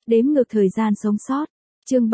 Đếm ngược thời gian sống sót. Chương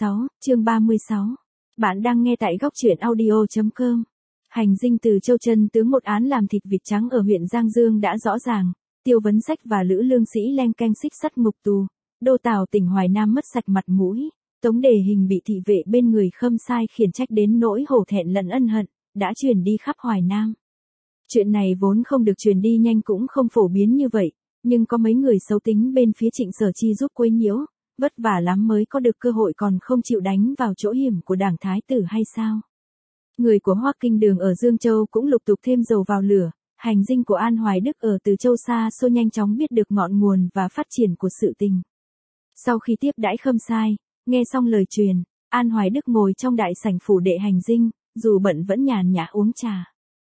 36. Bạn đang nghe tại góc truyện audio.com. Hành dinh từ Châu Chân Tướng, một án làm thịt vịt trắng ở huyện Giang Dương đã rõ ràng. Tiêu Vấn Sách và Lữ Lương Sĩ len canh xích sắt ngục tù. Đô Tào tỉnh Hoài Nam mất sạch mặt mũi. Tống Đề Hình bị thị vệ bên người Khâm Sai khiển trách đến nỗi hổ thẹn lẫn ân hận, đã truyền đi khắp Hoài Nam. Chuyện này vốn không được truyền đi nhanh, cũng không phổ biến như vậy, nhưng có mấy người xấu tính bên phía Trịnh Sở Chi giúp quấy nhiễu, vất vả lắm mới có được cơ hội còn không chịu đánh vào chỗ hiểm của đảng thái tử hay sao? Người của Hoắc Kinh Đường ở Dương Châu cũng lục tục thêm dầu vào lửa, hành dinh của An Hoài Đức ở Từ Châu xa xôi nhanh chóng biết được ngọn nguồn và phát triển của sự tình. Sau khi tiếp đãi Khâm Sai, nghe xong lời truyền, An Hoài Đức ngồi trong đại sảnh phủ đệ hành dinh, dù bận vẫn nhàn nhã uống trà.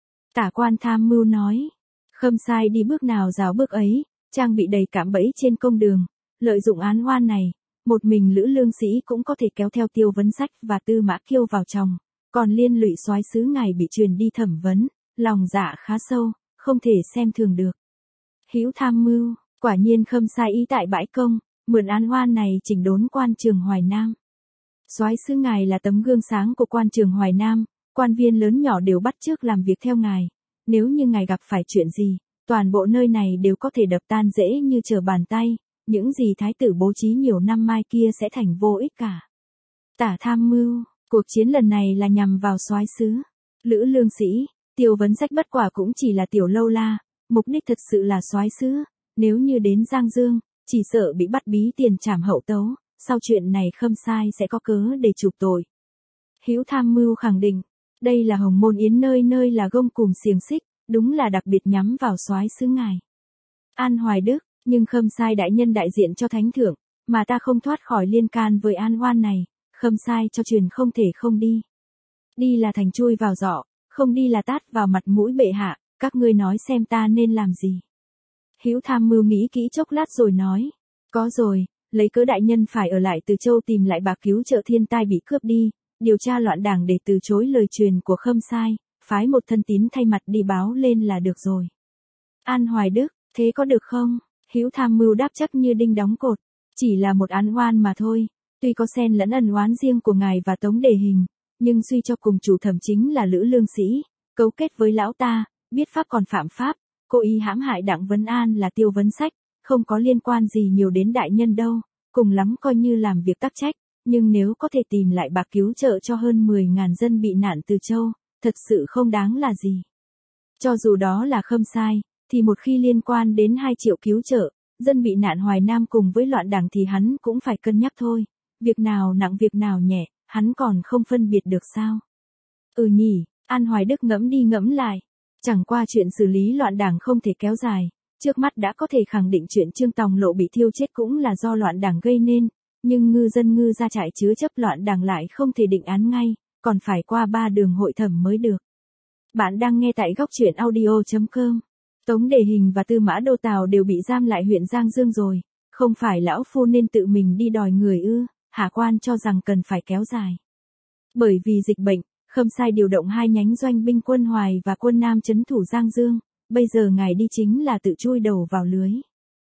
Tả quan tham mưu nói, Khâm Sai đi bước nào rào bước ấy, trang bị đầy cạm bẫy trên công đường, lợi dụng án oan này, một mình Lữ Lương Sĩ cũng có thể kéo theo Tiêu Vấn Sách và Tư Mã Kiêu vào chồng, còn liên lụy soái sứ ngài bị truyền đi thẩm vấn, lòng dạ khá sâu, không thể xem thường được. Hữu tham mưu, quả nhiên Khâm Sai ý tại bãi công, mượn án oan này chỉnh đốn quan trường Hoài Nam. Soái sứ ngài là tấm gương sáng của quan trường Hoài Nam, quan viên lớn nhỏ đều bắt chước làm việc theo ngài, nếu như ngài gặp phải chuyện gì, toàn bộ nơi này đều có thể đập tan dễ như trở bàn tay, những gì thái tử bố trí nhiều năm mai kia sẽ thành vô ích cả. Tả tham mưu, cuộc chiến lần này là nhằm vào soái sứ, Lữ Lương Sĩ, Tiêu Vấn Sách bất quả cũng chỉ là tiểu lâu la, mục đích thật sự là soái sứ, nếu như đến Giang Dương, chỉ sợ bị bắt bí tiền trảm hậu tấu, sau chuyện này Khâm Sai sẽ có cớ để chuộc tội. Hữu tham mưu khẳng định, đây là Hồng Môn Yến, nơi nơi là gông cùm xiềng xích, đúng là đặc biệt nhắm vào soái sứ ngài. An Hoài Đức, nhưng Khâm Sai đại nhân đại diện cho thánh thượng, mà ta không thoát khỏi liên can với an oan này, Khâm Sai cho truyền không thể không đi. Đi là thành chui vào giỏ, không đi là tát vào mặt mũi bệ hạ, các ngươi nói xem ta nên làm gì. Hữu tham mưu nghĩ kỹ chốc lát rồi nói, có rồi, lấy cớ đại nhân phải ở lại Từ Châu tìm lại bạc cứu trợ thiên tai bị cướp đi, điều tra loạn đảng để từ chối lời truyền của Khâm Sai, phái một thân tín thay mặt đi báo lên là được rồi. An Hoài Đức, thế có được không? Hữu tham mưu đáp chắc như đinh đóng cột, chỉ là một án oan mà thôi, tuy có xen lẫn ân oán riêng của ngài và Tống Đề Hình, nhưng suy cho cùng chủ thẩm chính là Lữ Lương Sĩ, cấu kết với lão ta, biết pháp còn phạm pháp, cố ý hãm hại Đặng Vấn An là Tiêu Vấn Sách, không có liên quan gì nhiều đến đại nhân đâu, cùng lắm coi như làm việc tắc trách, nhưng nếu có thể tìm lại bạc cứu trợ cho hơn 10.000 dân bị nạn Từ Châu, thật sự không đáng là gì. Cho dù đó là Khâm Sai, thì một khi liên quan đến 2 triệu cứu trợ, dân bị nạn Hoài Nam cùng với loạn đảng thì hắn cũng phải cân nhắc thôi, việc nào nặng việc nào nhẹ, hắn còn không phân biệt được sao. Nhỉ, An Hoài Đức ngẫm đi ngẫm lại, chẳng qua chuyện xử lý loạn đảng không thể kéo dài, trước mắt đã có thể khẳng định chuyện Trương Tòng Lộ bị thiêu chết cũng là do loạn đảng gây nên, nhưng ngư dân ngư ra trại chứa chấp loạn đảng lại không thể định án ngay, còn phải qua 3 đường hội thẩm mới được. Bạn đang nghe tại góc truyện audio.com. Tống Đề Hình và Tư Mã Đô Tào đều bị giam lại huyện Giang Dương rồi, không phải lão phu nên tự mình đi đòi người ư? Hạ quan cho rằng cần phải kéo dài. Bởi vì dịch bệnh, Khâm Sai điều động 2 nhánh doanh binh quân Hoài và quân Nam trấn thủ Giang Dương, bây giờ ngài đi chính là tự chui đầu vào lưới.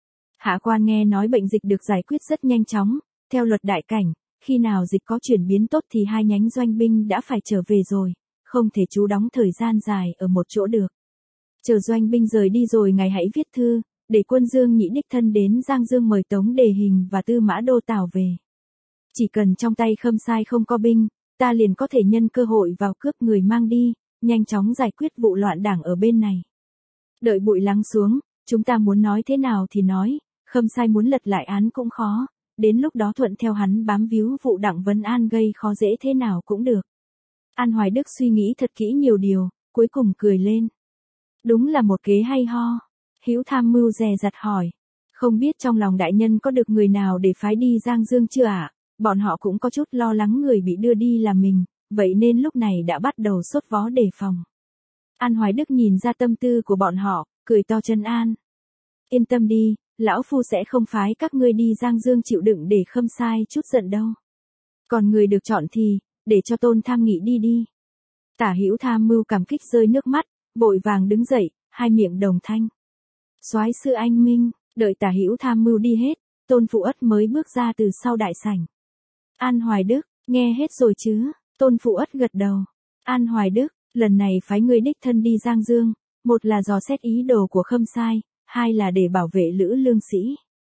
Hạ quan nghe nói bệnh dịch được giải quyết rất nhanh chóng, theo luật đại cảnh, khi nào dịch có chuyển biến tốt thì 2 nhánh doanh binh đã phải trở về rồi, không thể trú đóng thời gian dài ở một chỗ được. Chờ doanh binh rời đi rồi ngài hãy viết thư, để quân Dương Nhĩ đích thân đến Giang Dương mời Tống Đề Hình và Tư Mã Đô Tào về. Chỉ cần trong tay Khâm Sai không có binh, ta liền có thể nhân cơ hội vào cướp người mang đi, nhanh chóng giải quyết vụ loạn đảng ở bên này. Đợi bụi lắng xuống, chúng ta muốn nói thế nào thì nói, Khâm Sai muốn lật lại án cũng khó, đến lúc đó thuận theo hắn bám víu vụ Đặng Vấn An gây khó dễ thế nào cũng được. An Hoài Đức suy nghĩ thật kỹ nhiều điều, cuối cùng cười lên. Đúng là một kế hay ho. Hữu tham mưu dè dặt hỏi, không biết trong lòng đại nhân có được người nào để phái đi Giang Dương chưa ạ? Bọn họ cũng có chút lo lắng người bị đưa đi là mình, vậy nên lúc này đã bắt đầu sốt vó đề phòng. An Hoài Đức nhìn ra tâm tư của bọn họ, cười to trấn an. Yên tâm đi, lão phu sẽ không phái các ngươi đi Giang Dương chịu đựng để Khâm Sai chút giận đâu. Còn người được chọn thì, để cho Tôn Tham Nghị đi đi. Tả Hữu tham mưu cảm kích rơi nước mắt, vội vàng đứng dậy, hai miệng đồng thanh. Soái sư anh minh, đợi Tả Hữu tham mưu đi hết, Tôn Phụ Ất mới bước ra từ sau đại sảnh. An Hoài Đức, nghe hết rồi chứ? Tôn Phụ Ất gật đầu. An Hoài Đức, lần này phái ngươi đích thân đi Giang Dương, một là dò xét ý đồ của Khâm Sai, hai là để bảo vệ Lữ Lương Sĩ.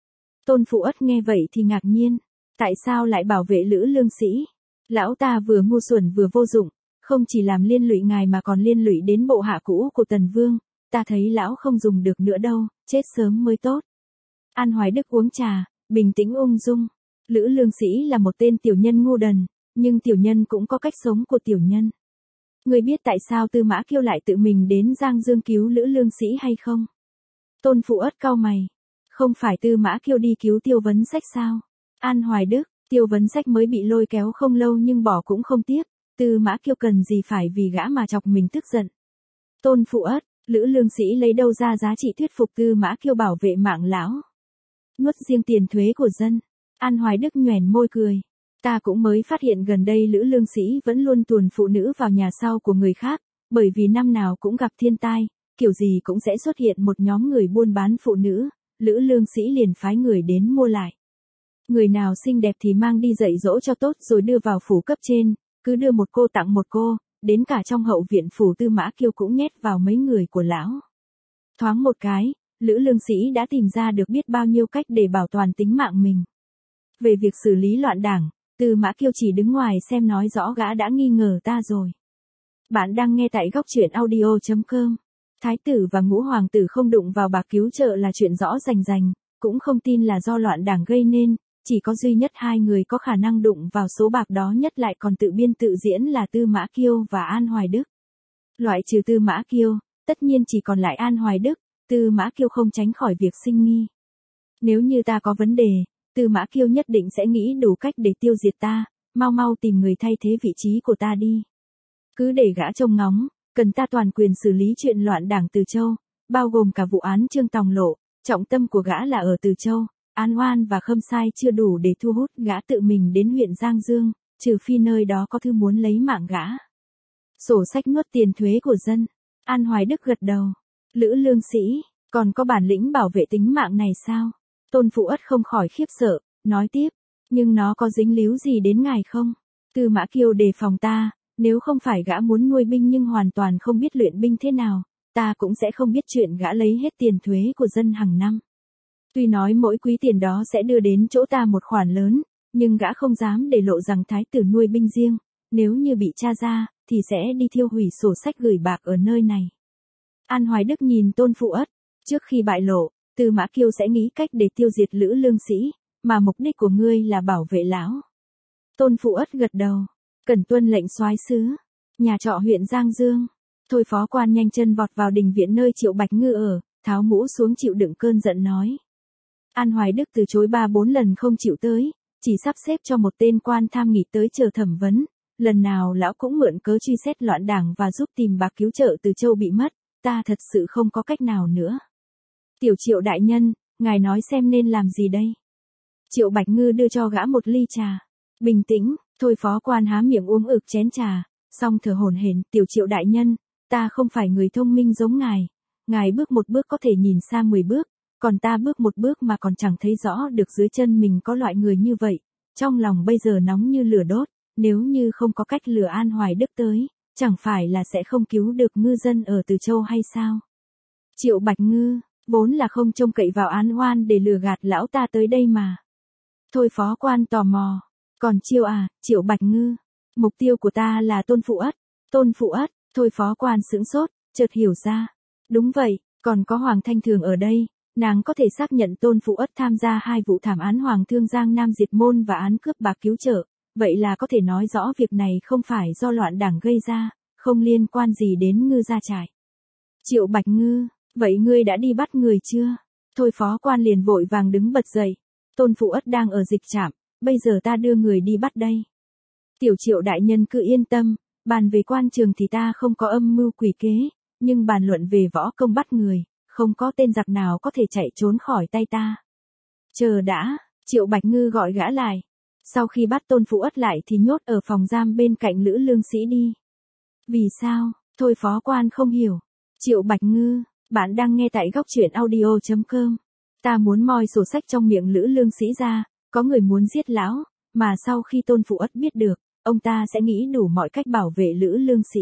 Tôn Phụ Ất nghe vậy thì ngạc nhiên. Tại sao lại bảo vệ Lữ Lương Sĩ? Lão ta vừa ngu xuẩn vừa vô dụng, không chỉ làm liên lụy ngài mà còn liên lụy đến bộ hạ cũ của Tần Vương, ta thấy lão không dùng được nữa đâu, chết sớm mới tốt. An Hoài Đức uống trà, bình tĩnh ung dung. Lữ Lương Sĩ là một tên tiểu nhân ngu đần, nhưng tiểu nhân cũng có cách sống của tiểu nhân. Ngươi biết tại sao Tư Mã Kiêu lại tự mình đến Giang Dương cứu Lữ Lương Sĩ hay không? Tôn Phụ Ất cau mày. Không phải Tư Mã Kiêu đi cứu Tiêu Vấn Sách sao? An Hoài Đức, Tiêu Vấn Sách mới bị lôi kéo không lâu nhưng bỏ cũng không tiếc, Tư Mã Kiêu cần gì phải vì gã mà chọc mình tức giận. Tôn Phụ Ất, Lữ Lương Sĩ lấy đâu ra giá trị thuyết phục Tư Mã Kiêu bảo vệ mạng lão? Nuốt riêng tiền thuế của dân. An Hoài Đức nhoẻn môi cười. Ta cũng mới phát hiện gần đây Lữ Lương Sĩ vẫn luôn tuồn phụ nữ vào nhà sau của người khác, bởi vì năm nào cũng gặp thiên tai, kiểu gì cũng sẽ xuất hiện một nhóm người buôn bán phụ nữ, Lữ Lương Sĩ liền phái người đến mua lại. Người nào xinh đẹp thì mang đi dạy dỗ cho tốt rồi đưa vào phủ cấp trên, cứ đưa một cô tặng một cô, đến cả trong hậu viện phủ Tư Mã Kiêu cũng nhét vào mấy người của lão. Thoáng một cái, Lữ Lương Sĩ đã tìm ra được biết bao nhiêu cách để bảo toàn tính mạng mình. Về việc xử lý loạn đảng, Tư Mã Kiêu chỉ đứng ngoài xem nói rõ gã đã nghi ngờ ta rồi. Bạn đang nghe tại góc truyện audio.com. Thái tử và ngũ hoàng tử không đụng vào bạc cứu trợ là chuyện rõ rành rành, cũng không tin là do loạn đảng gây nên, chỉ có duy nhất hai người có khả năng đụng vào số bạc đó nhất lại còn tự biên tự diễn là Tư Mã Kiêu và An Hoài Đức. Loại trừ Tư Mã Kiêu, tất nhiên chỉ còn lại An Hoài Đức, Tư Mã Kiêu không tránh khỏi việc sinh nghi. Nếu như ta có vấn đề, Tư Mã Kiêu nhất định sẽ nghĩ đủ cách để tiêu diệt ta, mau mau tìm người thay thế vị trí của ta đi. Cứ để gã trông ngóng, cần ta toàn quyền xử lý chuyện loạn đảng Từ Châu, bao gồm cả vụ án Trương Tòng Lộ, trọng tâm của gã là ở Từ Châu, An Oan và Khâm Sai chưa đủ để thu hút gã tự mình đến huyện Giang Dương, trừ phi nơi đó có thứ muốn lấy mạng gã. Sổ sách nuốt tiền thuế của dân. An Hoài Đức gật đầu. Lữ Lương Sĩ, còn có bản lĩnh bảo vệ tính mạng này sao? Tôn Phụ Ất không khỏi khiếp sợ, nói tiếp, nhưng nó có dính líu gì đến ngài không? Tư Mã Kiêu đề phòng ta, nếu không phải gã muốn nuôi binh nhưng hoàn toàn không biết luyện binh thế nào, ta cũng sẽ không biết chuyện gã lấy hết tiền thuế của dân hàng năm. Tuy nói mỗi quý tiền đó sẽ đưa đến chỗ ta một khoản lớn, nhưng gã không dám để lộ rằng thái tử nuôi binh riêng, nếu như bị tra ra, thì sẽ đi thiêu hủy sổ sách gửi bạc ở nơi này. An Hoài Đức nhìn Tôn Phụ Ất, trước khi bại lộ, Tư Mã Kiêu sẽ nghĩ cách để tiêu diệt Lữ Lương Sĩ, mà mục đích của ngươi là bảo vệ lão. Tôn Phụ Ất gật đầu, cần tuân lệnh soái sứ. Nhà trọ huyện Giang Dương. Thôi phó quan nhanh chân vọt vào đình viện nơi Triệu Bạch Ngư ở, tháo mũ xuống chịu đựng cơn giận nói. An Hoài Đức từ chối 3-4 lần không chịu tới, chỉ sắp xếp cho một tên quan tham nghị tới chờ thẩm vấn. Lần nào lão cũng mượn cớ truy xét loạn đảng và giúp tìm bạc cứu trợ Từ Châu bị mất, ta thật sự không có cách nào nữa. Tiểu Triệu đại nhân, ngài nói xem nên làm gì đây? Triệu Bạch Ngư đưa cho gã một ly trà. Bình tĩnh, thôi phó quan há miệng uống ực chén trà, xong thở hổn hển. Tiểu Triệu đại nhân, ta không phải người thông minh giống ngài. Ngài bước một bước có thể nhìn xa 10 bước, còn ta bước một bước mà còn chẳng thấy rõ được dưới chân mình có loại người như vậy. Trong lòng bây giờ nóng như lửa đốt, nếu như không có cách lừa An Hoài Đức tới, chẳng phải là sẽ không cứu được ngư dân ở Từ Châu hay sao? Triệu Bạch Ngư, vốn là không trông cậy vào An Oan để lừa gạt lão ta tới đây mà. Thôi phó quan tò mò, còn Triệu Bạch Ngư, mục tiêu của ta là Tôn Phụ Ất. Tôn Phụ Ất, thôi phó quan sững sốt, chợt hiểu ra. Đúng vậy, còn có Hoàng Thanh Thường ở đây, nàng có thể xác nhận Tôn Phụ Ất tham gia 2 vụ thảm án Hoàng Thương Giang Nam diệt môn và án cướp bạc cứu trợ, vậy là có thể nói rõ việc này không phải do loạn đảng gây ra, không liên quan gì đến Ngư gia trại. Triệu Bạch Ngư, vậy ngươi đã đi bắt người chưa? Thôi phó quan liền vội vàng đứng bật dậy. Tôn Phụ Ất đang ở dịch trạm, bây giờ ta đưa người đi bắt đây. Tiểu Triệu đại nhân cứ yên tâm, bàn về quan trường thì ta không có âm mưu quỷ kế, nhưng bàn luận về võ công bắt người, không có tên giặc nào có thể chạy trốn khỏi tay ta. Chờ đã, Triệu Bạch Ngư gọi gã lại. Sau khi bắt Tôn Phụ Ất lại thì nhốt ở phòng giam bên cạnh Lữ Lương Sĩ đi. Vì sao? Thôi phó quan không hiểu. Triệu Bạch Ngư, bạn đang nghe tại góc truyện audio.com. Ta muốn moi sổ sách trong miệng Lữ Lương Sĩ ra, có người muốn giết lão, mà sau khi Tôn Phụ Ất biết được, ông ta sẽ nghĩ đủ mọi cách bảo vệ Lữ Lương Sĩ.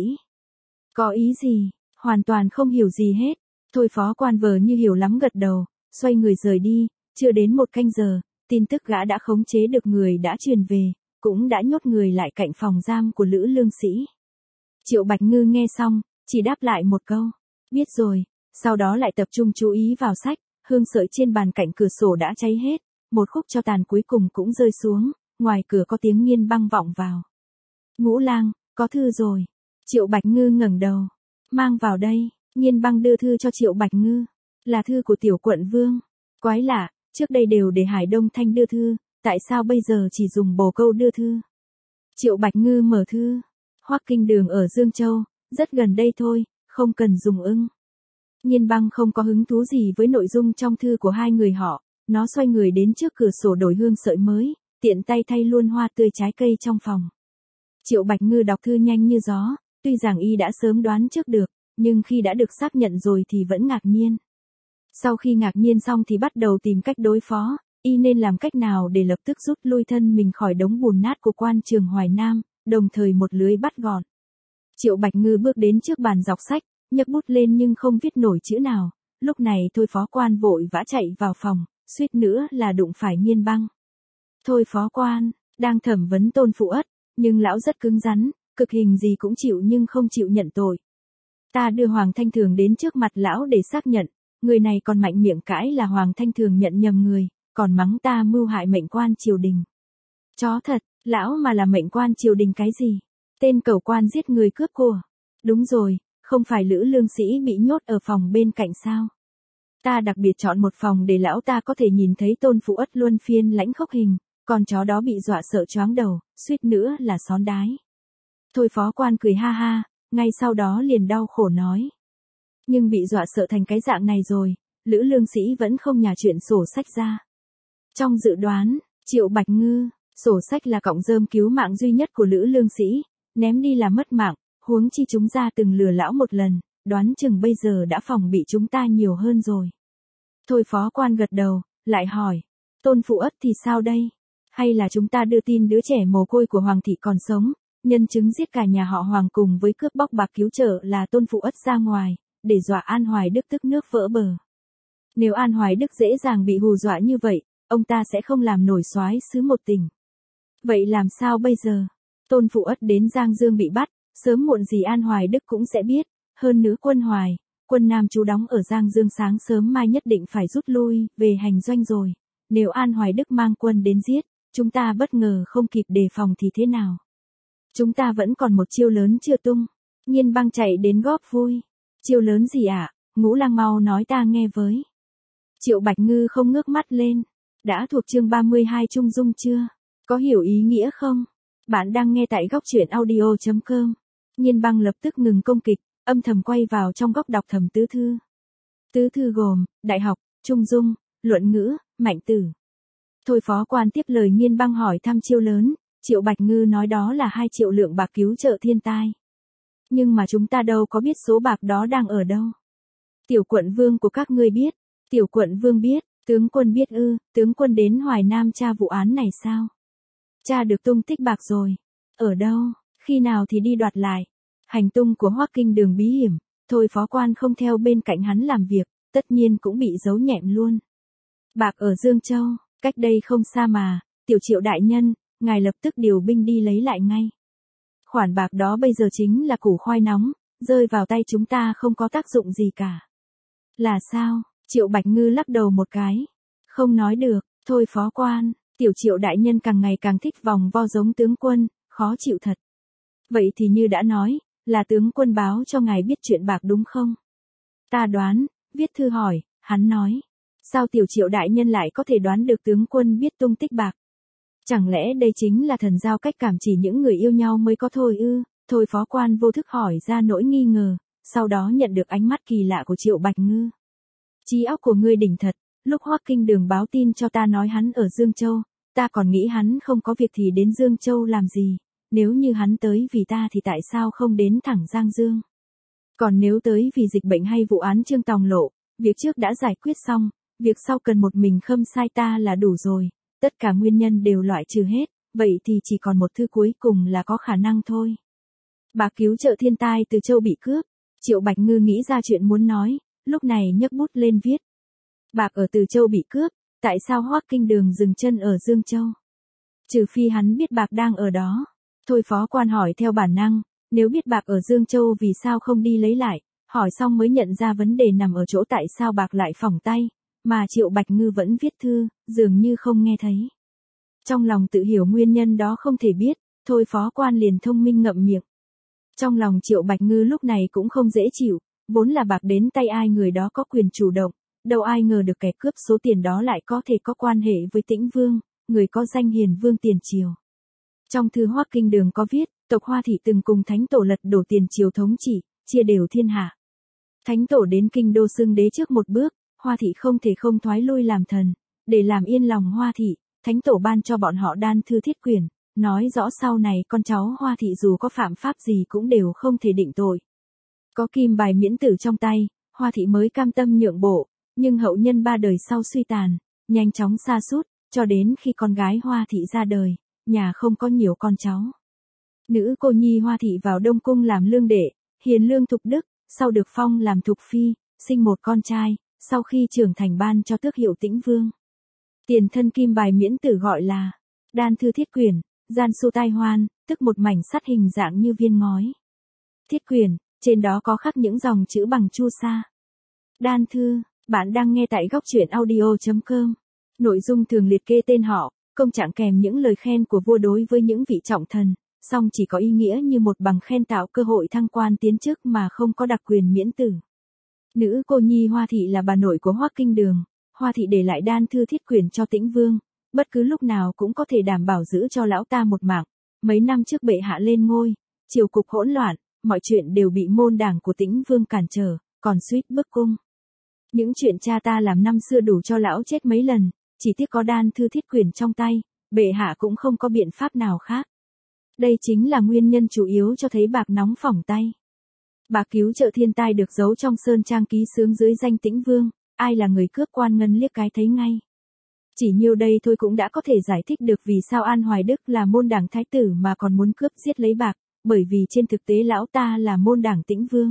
Có ý gì? Hoàn toàn không hiểu gì hết. Thôi phó quan vờ như hiểu lắm gật đầu, xoay người rời đi, chưa đến 1 canh giờ, tin tức gã đã khống chế được người đã truyền về, cũng đã nhốt người lại cạnh phòng giam của Lữ Lương Sĩ. Triệu Bạch Ngư nghe xong, chỉ đáp lại một câu, biết rồi, sau đó lại tập trung chú ý vào sách, hương sợi trên bàn cạnh cửa sổ đã cháy hết, một khúc tro tàn cuối cùng cũng rơi xuống, ngoài cửa có tiếng Nghiên Băng vọng vào. Ngũ lang, có thư rồi. Triệu Bạch Ngư ngẩng đầu, mang vào đây. Nghiên Băng đưa thư cho Triệu Bạch Ngư, là thư của tiểu quận vương. Quái lạ, trước đây đều để Hải Đông Thanh đưa thư, tại sao bây giờ chỉ dùng bồ câu đưa thư? Triệu Bạch Ngư mở thư, Hoắc Kinh Đường ở Dương Châu, rất gần đây thôi, không cần dùng ưng. Nghiên Băng không có hứng thú gì với nội dung trong thư của hai người họ, nó xoay người đến trước cửa sổ đổi hương sợi mới, tiện tay thay luôn hoa tươi trái cây trong phòng. Triệu Bạch Ngư đọc thư nhanh như gió, tuy rằng y đã sớm đoán trước được, nhưng khi đã được xác nhận rồi thì vẫn ngạc nhiên. Sau khi ngạc nhiên xong thì bắt đầu tìm cách đối phó, y nên làm cách nào để lập tức rút lui thân mình khỏi đống bùn nát của quan trường Hoài Nam, đồng thời một lưới bắt gọn. Triệu Bạch Ngư bước đến trước bàn dọc sách, nhấc bút lên nhưng không viết nổi chữ nào, lúc này Thôi phó quan vội vã chạy vào phòng, suýt nữa là đụng phải Nghiên Băng. Thôi phó quan, đang thẩm vấn Tôn Phụ Ất, nhưng lão rất cứng rắn, cực hình gì cũng chịu nhưng không chịu nhận tội. Ta đưa Hoàng Thanh Thường đến trước mặt lão để xác nhận, người này còn mạnh miệng cãi là Hoàng Thanh Thường nhận nhầm người, còn mắng ta mưu hại mệnh quan triều đình. Chó thật, lão mà là mệnh quan triều đình cái gì? Tên cẩu quan giết người cướp của. Đúng rồi, không phải Lữ Lương Sĩ bị nhốt ở phòng bên cạnh sao? Ta đặc biệt chọn một phòng để lão ta có thể nhìn thấy Tôn Phụ Ất luân phiên lãnh khốc hình, còn chó đó bị dọa sợ choáng đầu, suýt nữa là xón đái. Thôi phó quan cười ha ha, ngay sau đó liền đau khổ nói. Nhưng bị dọa sợ thành cái dạng này rồi, Lữ Lương Sĩ vẫn không nhả chuyện sổ sách ra. Trong dự đoán, Triệu Bạch Ngư, sổ sách là cọng rơm cứu mạng duy nhất của Lữ Lương Sĩ, ném đi là mất mạng, huống chi chúng ta từng lừa lão một lần, đoán chừng bây giờ đã phòng bị chúng ta nhiều hơn rồi. Thôi phó quan gật đầu, lại hỏi, Tôn Phụ Ất thì sao đây? Hay là chúng ta đưa tin đứa trẻ mồ côi của Hoàng thị còn sống, nhân chứng giết cả nhà họ Hoàng cùng với cướp bóc bạc cứu trợ là Tôn Phụ Ất ra ngoài, để dọa An Hoài Đức tức nước vỡ bờ. Nếu An Hoài Đức dễ dàng bị hù dọa như vậy, ông ta sẽ không làm nổi soái xứ một tỉnh. Vậy làm sao bây giờ? Tôn Phụ Ất đến Giang Dương bị bắt, sớm muộn gì An Hoài Đức cũng sẽ biết, hơn nữa quân Nam trú đóng ở Giang Dương sáng sớm mai nhất định phải rút lui về hành doanh rồi. Nếu An Hoài Đức mang quân đến giết, chúng ta bất ngờ không kịp đề phòng thì thế nào? Chúng ta vẫn còn một chiêu lớn chưa tung. Nghiên Băng chạy đến góp vui. Chiêu lớn gì ạ? Ngũ lang mau nói ta nghe với. Triệu Bạch Ngư không ngước mắt lên. Đã thuộc chương 32 Trung Dung chưa? Có hiểu ý nghĩa không? Bạn đang nghe tại góc truyện audio.com. Nghiên Băng lập tức ngừng công kịch, âm thầm quay vào trong góc đọc thầm tứ thư. Tứ thư gồm, đại học, trung dung, luận ngữ, mạnh tử. Thôi phó quan tiếp lời Nghiên Băng hỏi thăm chiêu lớn, Triệu Bạch Ngư nói đó là 2 triệu lượng bạc cứu trợ thiên tai. Nhưng mà chúng ta đâu có biết số bạc đó đang ở đâu. Tiểu quận vương của các ngươi biết, tiểu quận vương biết, tướng quân biết ư, tướng quân đến Hoài Nam tra vụ án này sao? Tra được tung tích bạc rồi. Ở đâu, khi nào thì đi đoạt lại. Hành tung của Hoắc Kinh Đường bí hiểm, thôi phó quan không theo bên cạnh hắn làm việc, tất nhiên cũng bị giấu nhẹm luôn. Bạc ở Dương Châu, cách đây không xa mà, tiểu Triệu đại nhân, ngài lập tức điều binh đi lấy lại ngay. Khoản bạc đó bây giờ chính là củ khoai nóng, rơi vào tay chúng ta không có tác dụng gì cả. Là sao? Triệu Bạch Ngư lắc đầu một cái. Không nói được, thôi phó quan, tiểu Triệu đại nhân càng ngày càng thích vòng vo giống tướng quân, khó chịu thật. Vậy thì như đã nói, là tướng quân báo cho ngài biết chuyện bạc đúng không? Ta đoán, viết thư hỏi, hắn nói. Sao tiểu Triệu đại nhân lại có thể đoán được tướng quân biết tung tích bạc? Chẳng lẽ đây chính là thần giao cách cảm chỉ những người yêu nhau mới có thôi ư? Thôi phó quan vô thức hỏi ra nỗi nghi ngờ, sau đó nhận được ánh mắt kỳ lạ của Triệu Bạch Ngư. Trí óc của ngươi đỉnh thật, lúc Hoắc Kinh Đường báo tin cho ta nói hắn ở Dương Châu, ta còn nghĩ hắn không có việc thì đến Dương Châu làm gì, nếu như hắn tới vì ta thì tại sao không đến thẳng Giang Dương? Còn nếu tới vì dịch bệnh hay vụ án Trương Tòng Lộ, việc trước đã giải quyết xong, Việc sau cần một mình Khâm Sai ta là đủ rồi, tất cả nguyên nhân đều loại trừ hết, vậy thì chỉ còn một thứ cuối cùng là có khả năng thôi. Bạc cứu trợ thiên tai Từ Châu bị cướp, Triệu Bạch Ngư nghĩ ra chuyện muốn nói, lúc này nhấc bút lên viết. Bạc ở Từ Châu bị cướp, tại sao Hoắc Kinh Đường dừng chân ở Dương Châu? Trừ phi hắn biết bạc đang ở đó. Thôi phó quan hỏi theo bản năng, nếu biết bạc ở Dương Châu vì sao không đi lấy lại, hỏi xong mới nhận ra vấn đề nằm ở chỗ tại sao bạc lại phỏng tay, mà Triệu Bạch Ngư vẫn viết thư, dường như không nghe thấy. Trong lòng tự hiểu nguyên nhân đó không thể biết, thôi phó quan liền thông minh ngậm miệng. Trong lòng Triệu Bạch Ngư lúc này cũng không dễ chịu, vốn là bạc đến tay ai người đó có quyền chủ động, đâu ai ngờ được kẻ cướp số tiền đó lại có thể có quan hệ với Tĩnh Vương, người có danh hiền vương tiền triều. Trong thư Hoắc Kinh Đường có viết, tộc Hoa thị từng cùng Thánh Tổ lật đổ tiền triều thống trị, chia đều thiên hạ. Thánh Tổ đến kinh đô xưng đế trước một bước, Hoa thị không thể không thoái lui làm thần, để làm yên lòng Hoa thị, Thánh Tổ ban cho bọn họ đan thư thiết quyền, nói rõ sau này con cháu Hoa thị dù có phạm pháp gì cũng đều không thể định tội. Có kim bài miễn tử trong tay, Hoa thị mới cam tâm nhượng bộ, nhưng hậu nhân 3 đời sau suy tàn, nhanh chóng sa sút, cho đến khi con gái Hoa thị ra đời, nhà không có nhiều con cháu. Nữ cô nhi Hoa thị vào Đông Cung làm lương đệ, hiền lương thục đức, sau được phong làm thục phi, sinh một con trai, sau khi trưởng thành ban cho tước hiệu Tĩnh Vương. Tiền thân kim bài miễn tử gọi là đan thư thiết quyển, gian su tai hoan, tức một mảnh sắt hình dạng như viên ngói. Thiết quyển, trên đó có khắc những dòng chữ bằng chu sa. Đan thư, bạn đang nghe tại góc truyện audio.com. Nội dung thường liệt kê tên họ, công trạng kèm những lời khen của vua đối với những vị trọng thần, song chỉ có ý nghĩa như một bằng khen tạo cơ hội thăng quan tiến chức mà không có đặc quyền miễn tử. Nữ cô nhi Hoa thị là bà nội của Hoắc Kinh Đường, Hoa thị để lại đan thư thiết quyển cho Tĩnh Vương, bất cứ lúc nào cũng có thể đảm bảo giữ cho lão ta một mạng. Mấy năm trước bệ hạ lên ngôi, triều cục hỗn loạn, mọi chuyện đều bị môn đảng của Tĩnh Vương cản trở, còn suýt bức cung. Những chuyện cha ta làm năm xưa đủ cho lão chết mấy lần, chỉ tiếc có đan thư thiết quyển trong tay, bệ hạ cũng không có biện pháp nào khác. Đây chính là nguyên nhân chủ yếu cho thấy bạc nóng phỏng tay. Bạc cứu trợ thiên tai được giấu trong sơn trang ký xướng dưới danh Tĩnh Vương, ai là người cướp quan ngân liếc cái thấy ngay. Chỉ nhiêu đây thôi cũng đã có thể giải thích được vì sao An Hoài Đức là môn đảng thái tử mà còn muốn cướp giết lấy bạc, bởi vì trên thực tế lão ta là môn đảng Tĩnh Vương.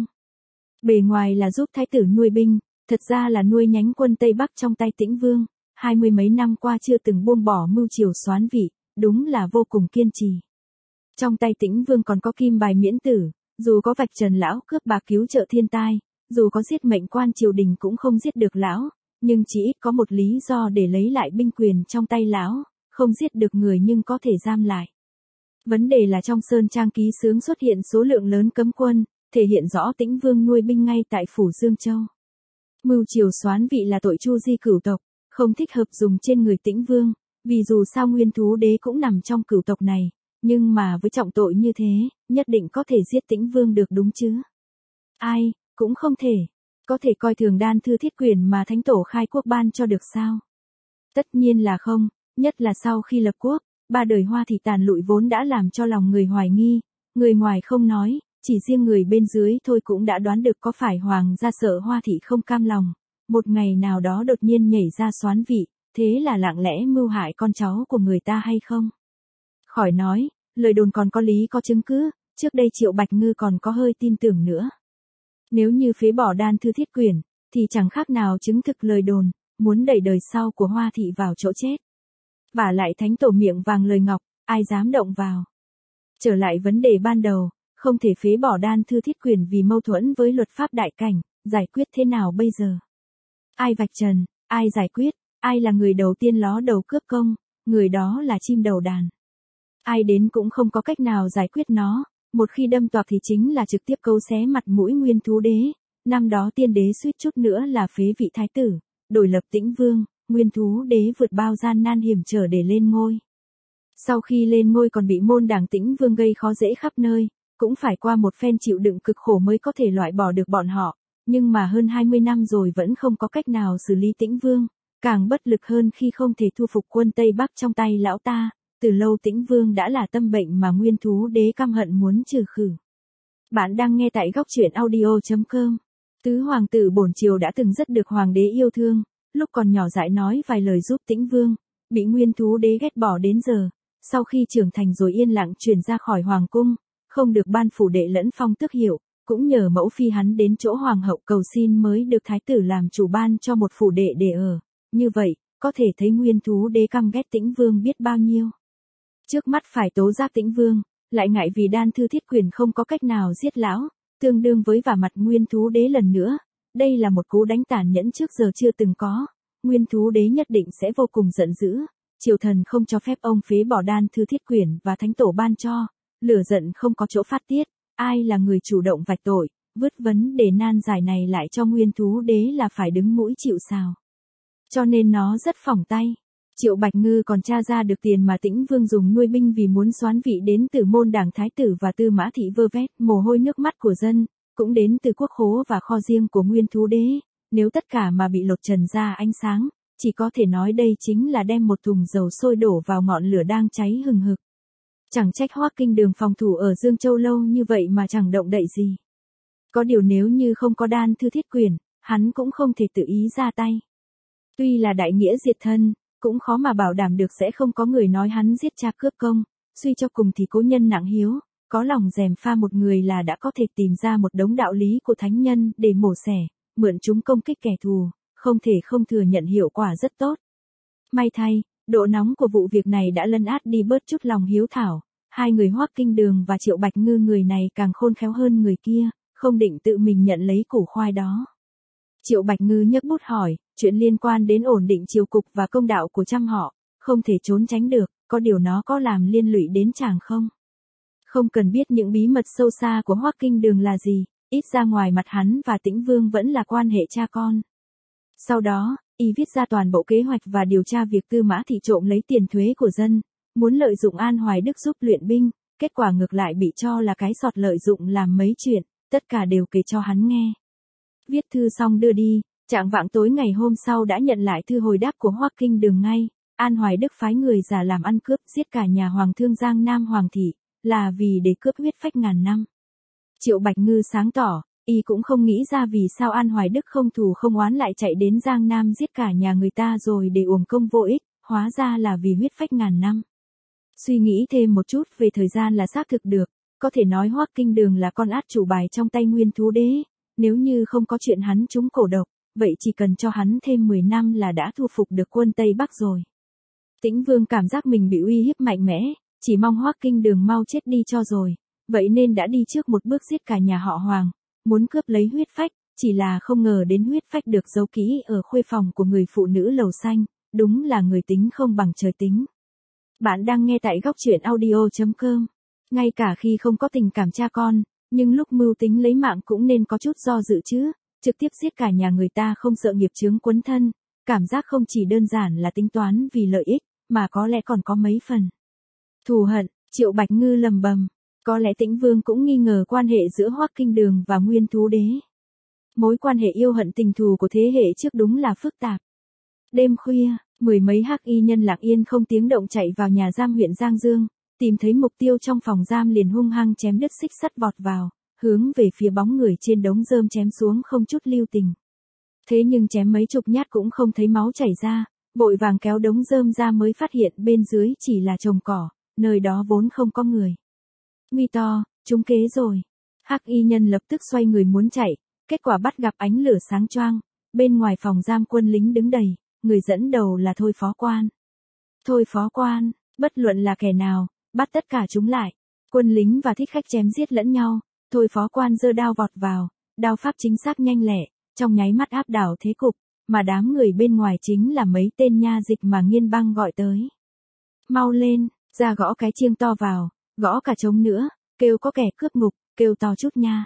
Bề ngoài là giúp thái tử nuôi binh, thật ra là nuôi nhánh quân Tây Bắc trong tay Tĩnh Vương, 20 mấy năm qua chưa từng buông bỏ mưu triều soán vị, đúng là vô cùng kiên trì. Trong tay Tĩnh Vương còn có kim bài miễn tử, dù có vạch trần lão cướp bạc cứu trợ thiên tai, dù có giết mệnh quan triều đình cũng không giết được lão, nhưng chỉ ít có một lý do để lấy lại binh quyền trong tay lão, không giết được người nhưng có thể giam lại. Vấn đề là trong sơn trang ký xướng xuất hiện số lượng lớn cấm quân, thể hiện rõ Tĩnh Vương nuôi binh ngay tại phủ Dương Châu. Mưu triều soán vị là tội chu di cửu tộc, không thích hợp dùng trên người Tĩnh Vương, vì dù sao Nguyên Thú Đế cũng nằm trong cửu tộc này, nhưng mà với trọng tội như thế, nhất định có thể giết Tĩnh Vương được đúng chứ? Ai, cũng không thể. Có thể coi thường đan thư thiết quyển mà Thánh Tổ khai quốc ban cho được sao? Tất nhiên là không, nhất là sau khi lập quốc, 3 đời Hoa thị tàn lụi vốn đã làm cho lòng người hoài nghi, người ngoài không nói, chỉ riêng người bên dưới thôi cũng đã đoán được có phải hoàng gia sợ Hoa thị không cam lòng, một ngày nào đó đột nhiên nhảy ra soán vị, thế là lặng lẽ mưu hại con cháu của người ta hay không? Khỏi nói, lời đồn còn có lý có chứng cứ, trước đây Triệu Bạch Ngư còn có hơi tin tưởng nữa. Nếu như phế bỏ đan thư thiết quyển, thì chẳng khác nào chứng thực lời đồn, muốn đẩy đời sau của Hoa thị vào chỗ chết. Vả lại Thánh Tổ miệng vàng lời ngọc, ai dám động vào. Trở lại vấn đề ban đầu, không thể phế bỏ đan thư thiết quyển vì mâu thuẫn với luật pháp đại cảnh, giải quyết thế nào bây giờ? Ai vạch trần, ai giải quyết, ai là người đầu tiên ló đầu cướp công, người đó là chim đầu đàn. Ai đến cũng không có cách nào giải quyết nó, một khi đâm toạc thì chính là trực tiếp cấu xé mặt mũi Nguyên Thú Đế. Năm đó Tiên Đế suýt chút nữa là phế vị thái tử, đổi lập Tĩnh Vương, Nguyên Thú Đế vượt bao gian nan hiểm trở để lên ngôi. Sau khi lên ngôi còn bị môn đảng Tĩnh Vương gây khó dễ khắp nơi, cũng phải qua một phen chịu đựng cực khổ mới có thể loại bỏ được bọn họ, nhưng mà hơn 20 năm rồi vẫn không có cách nào xử lý Tĩnh Vương, càng bất lực hơn khi không thể thu phục quân Tây Bắc trong tay lão ta. Từ lâu Tĩnh Vương đã là tâm bệnh mà Nguyên Thú Đế căm hận muốn trừ khử. Bạn đang nghe tại góc truyện audio.com. Tứ hoàng tử bổn triều đã từng rất được hoàng đế yêu thương, lúc còn nhỏ dại nói vài lời giúp Tĩnh Vương, bị Nguyên Thú Đế ghét bỏ đến giờ, sau khi trưởng thành rồi yên lặng chuyển ra khỏi hoàng cung, không được ban phủ đệ lẫn phong tước hiệu, cũng nhờ mẫu phi hắn đến chỗ hoàng hậu cầu xin mới được thái tử làm chủ ban cho một phủ đệ để ở. Như vậy, có thể thấy Nguyên Thú Đế căm ghét Tĩnh Vương biết bao nhiêu. Trước mắt phải tố giác Tĩnh Vương, lại ngại vì Đan Thư Thiết Quyền không có cách nào giết lão, tương đương với vả mặt Nguyên Thú Đế lần nữa. Đây là một cú đánh tàn nhẫn trước giờ chưa từng có. Nguyên Thú Đế nhất định sẽ vô cùng giận dữ. Triều thần không cho phép ông phế bỏ Đan Thư Thiết Quyền và thánh tổ ban cho. Lửa giận không có chỗ phát tiết. Ai là người chủ động vạch tội, vứt vấn đề nan giải này lại cho Nguyên Thú Đế là phải đứng mũi chịu sào. Cho nên nó rất phỏng tay. Triệu Bạch Ngư còn tra ra được tiền mà Tĩnh Vương dùng nuôi binh vì muốn soán vị đến từ môn đảng thái tử và Tư Mã Thị vơ vét mồ hôi nước mắt của dân, cũng đến từ quốc khố và kho riêng của Nguyên Thú Đế. Nếu tất cả mà bị lột trần ra ánh sáng, chỉ có thể nói đây chính là đem một thùng dầu sôi đổ vào ngọn lửa đang cháy hừng hực. Chẳng trách Hoắc Kinh Đường phòng thủ ở Dương Châu lâu như vậy mà chẳng động đậy gì. Có điều nếu như không có Đan Thư Thiết Quyền, hắn cũng không thể tự ý ra tay. Tuy là đại nghĩa diệt thân, cũng khó mà bảo đảm được sẽ không có người nói hắn giết cha cướp công, suy cho cùng thì cố nhân nặng hiếu, có lòng gièm pha một người là đã có thể tìm ra một đống đạo lý của thánh nhân để mổ xẻ, mượn chúng công kích kẻ thù, không thể không thừa nhận hiệu quả rất tốt. May thay, độ nóng của vụ việc này đã lấn át đi bớt chút lòng hiếu thảo, hai người Hoắc Kinh Đường và Triệu Bạch Ngư người này càng khôn khéo hơn người kia, không định tự mình nhận lấy củ khoai đó. Triệu Bạch Ngư nhấc bút hỏi, chuyện liên quan đến ổn định triều cục và công đạo của trăm họ, không thể trốn tránh được, có điều nó có làm liên lụy đến chàng không? Không cần biết những bí mật sâu xa của Hoắc Kinh Đường là gì, ít ra ngoài mặt hắn và Tĩnh Vương vẫn là quan hệ cha con. Sau đó, y viết ra toàn bộ kế hoạch và điều tra việc Tư Mã Thị trộm lấy tiền thuế của dân, muốn lợi dụng An Hoài Đức giúp luyện binh, kết quả ngược lại bị cho là cái sọt lợi dụng làm mấy chuyện, tất cả đều kể cho hắn nghe. Viết thư xong đưa đi, trạng vạng tối ngày hôm sau đã nhận lại thư hồi đáp của Hoắc Kinh Đường ngay. An Hoài Đức phái người giả làm ăn cướp giết cả nhà Hoàng thương Giang Nam Hoàng thị, là vì để cướp huyết phách ngàn năm. Triệu Bạch Ngư sáng tỏ, y cũng không nghĩ ra vì sao An Hoài Đức không thù không oán lại chạy đến Giang Nam giết cả nhà người ta rồi để uổng công vô ích, hóa ra là vì huyết phách ngàn năm. Suy nghĩ thêm một chút về thời gian là xác thực được, có thể nói Hoắc Kinh Đường là con át chủ bài trong tay Nguyên Thú Đế, nếu như không có chuyện hắn trúng cổ độc, vậy chỉ cần cho hắn thêm 10 năm là đã thu phục được quân Tây Bắc rồi. Tĩnh Vương cảm giác mình bị uy hiếp mạnh mẽ, chỉ mong Hoắc Kinh Đường mau chết đi cho rồi, vậy nên đã đi trước một bước giết cả nhà họ Hoàng, muốn cướp lấy huyết phách, chỉ là không ngờ đến huyết phách được giấu kỹ ở khuê phòng của người phụ nữ lầu xanh, đúng là người tính không bằng trời tính. Bạn đang nghe tại góc truyện audio.com. Ngay cả khi không có tình cảm cha con, nhưng lúc mưu tính lấy mạng cũng nên có chút do dự chứ, trực tiếp giết cả nhà người ta không sợ nghiệp chướng quấn thân, cảm giác không chỉ đơn giản là tính toán vì lợi ích, mà có lẽ còn có mấy phần thù hận. Triệu Bạch Ngư lầm bầm, có lẽ Tĩnh Vương cũng nghi ngờ quan hệ giữa Hoắc Kinh Đường và Nguyên Thú Đế. Mối quan hệ yêu hận tình thù của thế hệ trước đúng là phức tạp. Đêm khuya, mười mấy hắc y nhân lặng yên không tiếng động chạy vào nhà giam huyện Giang Dương, tìm thấy mục tiêu trong phòng giam liền hung hăng chém đứt xích sắt vọt vào, hướng về phía bóng người trên đống rơm chém xuống không chút lưu tình. Thế nhưng chém mấy chục nhát cũng không thấy máu chảy ra, vội vàng kéo đống rơm ra mới phát hiện bên dưới chỉ là trồng cỏ, nơi đó vốn không có người. Nguy to, trúng kế rồi. Hắc y nhân lập tức xoay người muốn chạy, kết quả bắt gặp ánh lửa sáng choang, bên ngoài phòng giam quân lính đứng đầy, người dẫn đầu là Thôi Phó Quan. Thôi Phó Quan, bất luận là kẻ nào, bắt tất cả chúng lại. Quân lính và thích khách chém giết lẫn nhau, Thôi Phó Quan giơ đao vọt vào, đao pháp chính xác nhanh lẹ, trong nháy mắt áp đảo thế cục, mà đám người bên ngoài chính là mấy tên nha dịch mà Nghiên Băng gọi tới. Mau lên, ra gõ cái chiêng to vào, gõ cả trống nữa, kêu có kẻ cướp ngục, kêu to chút nha.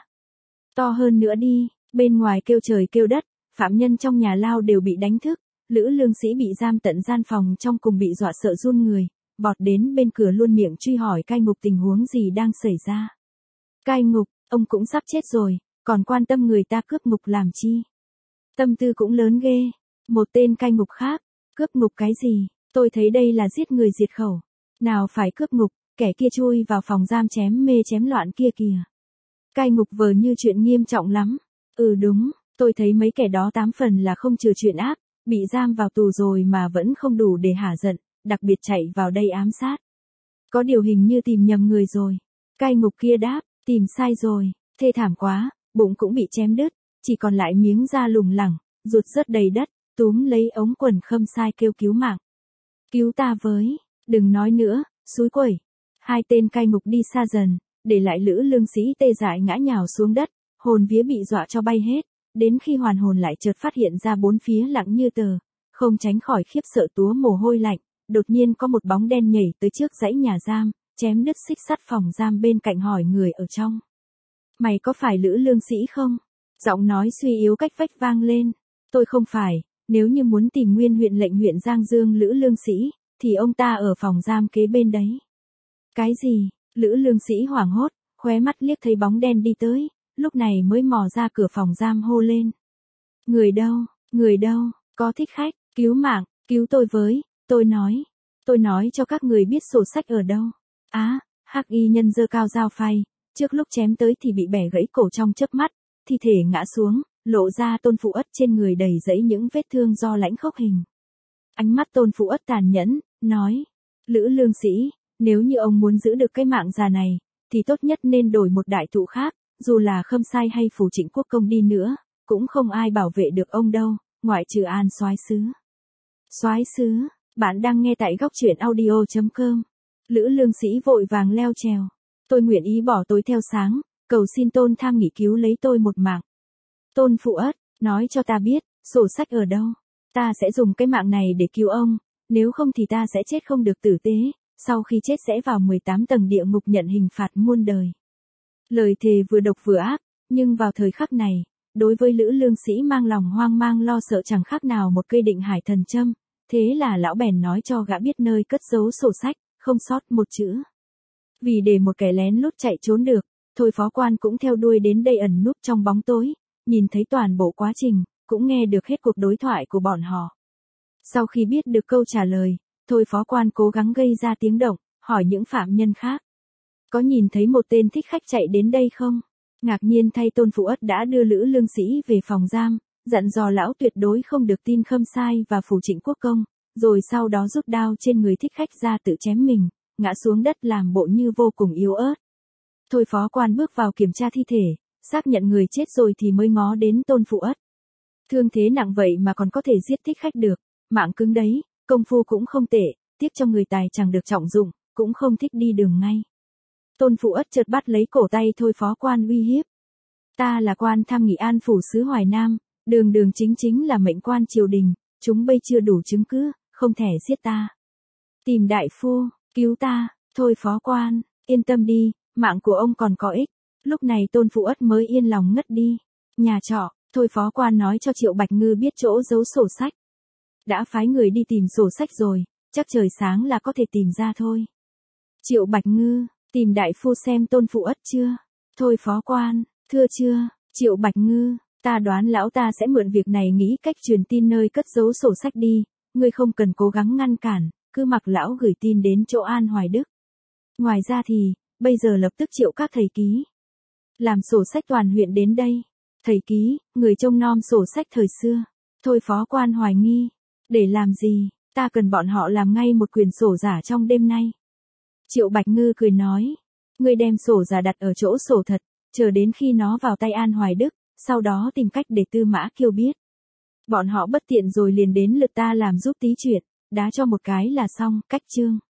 To hơn nữa đi, bên ngoài kêu trời kêu đất, phạm nhân trong nhà lao đều bị đánh thức, lữ lương sĩ bị giam tận gian phòng trong cùng bị dọa sợ run người, vọt đến bên cửa luôn miệng truy hỏi cai ngục tình huống gì đang xảy ra. Cai ngục, ông cũng sắp chết rồi, còn quan tâm người ta cướp ngục làm chi? Tâm tư cũng lớn ghê. Một tên cai ngục khác, cướp ngục cái gì, tôi thấy đây là giết người diệt khẩu. Nào phải cướp ngục, kẻ kia chui vào phòng giam chém mê chém loạn kia kìa. Cai ngục vờ như chuyện nghiêm trọng lắm. Ừ đúng, tôi thấy mấy kẻ đó 8 phần là không trừ chuyện ác, Bị giam vào tù rồi mà vẫn không đủ để hả giận, đặc biệt chạy vào đây ám sát. Có điều hình như tìm nhầm người rồi. Cai ngục kia đáp, tìm sai rồi, thê thảm quá, bụng cũng bị chém đứt, chỉ còn lại miếng da lủng lẳng, ruột rớt đầy đất, túm lấy ống quần Khâm Sai kêu cứu mạng. Cứu ta với, đừng nói nữa, xúi quẩy. Hai tên cai ngục đi xa dần, để lại Lữ Lương Sĩ tê dại ngã nhào xuống đất, hồn vía bị dọa cho bay hết, đến khi hoàn hồn lại chợt phát hiện ra bốn phía lặng như tờ, không tránh khỏi khiếp sợ túa mồ hôi lạnh, đột nhiên có một bóng đen nhảy tới trước dãy nhà giam, chém đứt xích sắt phòng giam bên cạnh hỏi người ở trong. Mày có phải Lữ Lương Sĩ không? Giọng nói suy yếu cách vách vang lên. Tôi không phải, nếu như muốn tìm nguyên huyện lệnh huyện Giang Dương Lữ Lương Sĩ, thì ông ta ở phòng giam kế bên đấy. Cái gì? Lữ Lương Sĩ hoảng hốt, khóe mắt liếc thấy bóng đen đi tới, lúc này mới mò ra cửa phòng giam hô lên. Người đâu, có thích khách, cứu mạng, cứu tôi với, tôi nói cho các người biết sổ sách ở đâu. Hắc y nhân giơ cao dao phay, trước lúc chém tới thì bị bẻ gãy cổ trong chớp mắt, thi thể ngã xuống, lộ ra Tôn Phụ Ất trên người đầy dẫy những vết thương do lãnh khốc hình. Ánh mắt Tôn Phụ Ất tàn nhẫn, nói, Lữ Lương Sĩ, nếu như ông muốn giữ được cái mạng già này, thì tốt nhất nên đổi một đại thụ khác, dù là Khâm Sai hay Phủ Trịnh Quốc Công đi nữa, cũng không ai bảo vệ được ông đâu, ngoại trừ An soái sứ. Soái sứ, bạn đang nghe tại góc truyện audio.com. Lữ Lương Sĩ vội vàng leo trèo. Tôi nguyện ý bỏ tối theo sáng, cầu xin Tôn Tham nghị cứu lấy tôi một mạng. Tôn Phụ Ất, nói cho ta biết, sổ sách ở đâu. Ta sẽ dùng cái mạng này để cứu ông, nếu không thì ta sẽ chết không được tử tế, sau khi chết sẽ vào 18 tầng địa ngục nhận hình phạt muôn đời. Lời thề vừa độc vừa ác, nhưng vào thời khắc này, đối với Lữ Lương Sĩ mang lòng hoang mang lo sợ chẳng khác nào một cây định hải thần châm, thế là lão bèn nói cho gã biết nơi cất giấu sổ sách, không sót một chữ. Vì để một kẻ lén lút chạy trốn được, Thôi Phó Quan cũng theo đuôi đến đây ẩn núp trong bóng tối, nhìn thấy toàn bộ quá trình, cũng nghe được hết cuộc đối thoại của bọn họ. Sau khi biết được câu trả lời, Thôi Phó Quan cố gắng gây ra tiếng động, hỏi những phạm nhân khác. Có nhìn thấy một tên thích khách chạy đến đây không? Ngạc nhiên thay Tôn Phụ Ất đã đưa Lữ Lương Sĩ về phòng giam, dặn dò lão tuyệt đối không được tin Khâm Sai và Phủ Trịnh Quốc Công, rồi sau đó rút đao trên người thích khách ra tự chém mình, ngã xuống đất làm bộ như vô cùng yếu ớt. Thôi Phó Quan bước vào kiểm tra thi thể, xác nhận người chết rồi thì mới ngó đến Tôn Phụ Ất. Thương thế nặng vậy mà còn có thể giết thích khách được, mạng cứng đấy, công phu cũng không tệ, tiếc cho người tài chẳng được trọng dụng, cũng không thích đi đường ngay. Tôn Phụ Ất chợt bắt lấy cổ tay Thôi Phó Quan uy hiếp. Ta là quan tham nghị An Phủ xứ Hoài Nam, đường đường chính chính là mệnh quan triều đình, chúng bây chưa đủ chứng cứ, không thể giết ta. Tìm đại phu, cứu ta, Thôi Phó Quan, yên tâm đi, mạng của ông còn có ích. Lúc này Tôn Phụ Ất mới yên lòng ngất đi. Nhà trọ, Thôi Phó Quan nói cho Triệu Bạch Ngư biết chỗ giấu sổ sách. Đã phái người đi tìm sổ sách rồi, chắc trời sáng là có thể tìm ra thôi. Triệu Bạch Ngư, tìm đại phu xem Tôn Phụ Ất chưa? Thôi Phó Quan, thưa chưa, Triệu Bạch Ngư, ta đoán lão ta sẽ mượn việc này nghĩ cách truyền tin nơi cất giấu sổ sách đi, ngươi không cần cố gắng ngăn cản, cứ mặc lão gửi tin đến chỗ An Hoài Đức. Ngoài ra thì, bây giờ lập tức triệu các thầy ký làm sổ sách toàn huyện đến đây. Thầy ký, người trông nom sổ sách thời xưa. Thôi Phó Quan hoài nghi. Để làm gì, ta cần bọn họ làm ngay một quyển sổ giả trong đêm nay. Triệu Bạch Ngư cười nói. Ngươi đem sổ giả đặt ở chỗ sổ thật, chờ đến khi nó vào tay An Hoài Đức, sau đó tìm cách để Tư Mã Kiêu biết. Bọn họ bất tiện rồi liền đến lượt ta làm giúp tí chuyện, đá cho một cái là xong, cách chương.